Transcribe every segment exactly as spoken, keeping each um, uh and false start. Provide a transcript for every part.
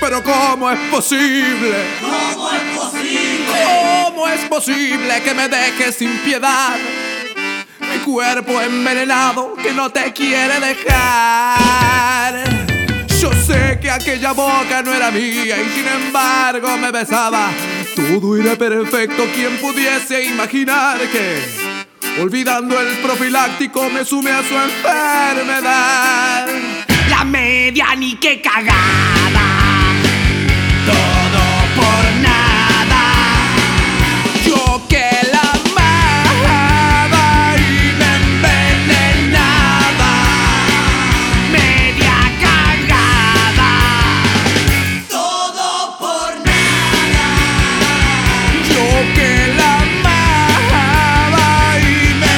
Pero ¿cómo es posible? ¿Cómo es posible? ¿Cómo es posible que me dejes sin piedad? Mi cuerpo envenenado que no te quiere dejar. Yo sé que aquella boca no era mía y sin embargo me besaba. Todo era perfecto, quien pudiese imaginar que olvidando el profiláctico me sume a su enfermedad. La media ni qué cagada, todo por nada. Yo que la amaba y me envenenaba. Media cagada, todo por nada. Yo que la amaba y me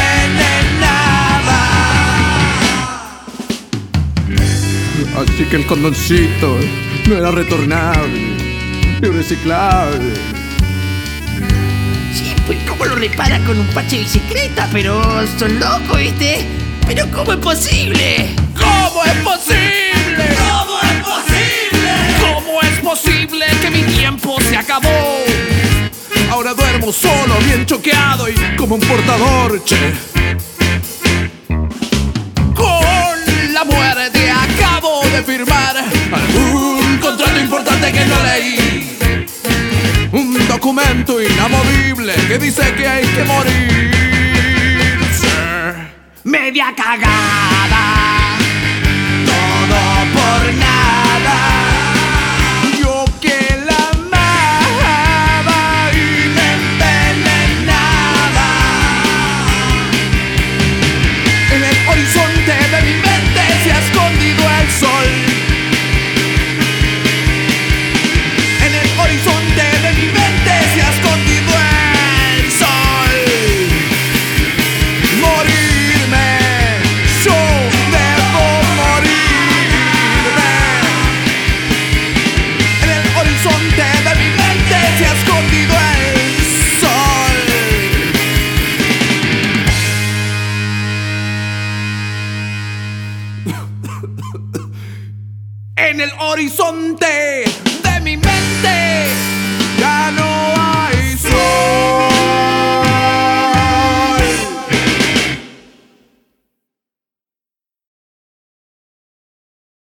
envenenaba. Así que el condoncito no era retornable ni reciclable. Sí, pues cómo lo repara con un parche de bicicleta, pero son locos, ¿viste? Pero ¿cómo es posible? ¿Cómo es posible? ¿Cómo es posible? ¿Cómo es posible que mi tiempo se acabó? Ahora duermo solo, bien choqueado y como un portador, che. Con la muerte acabo de firmar algún contrato importante que no leí. Un documento inamovible que dice que hay que morirse. Media cagada, todo por nada. Yo que la amaba y me envenenaba. En el horizonte de mi mente se ha escondido el sol. En el horizonte de mi mente se ha escondido el sol. Morirme, yo debo morirme. En el horizonte de mi mente se ha escondido el sol. En el horizonte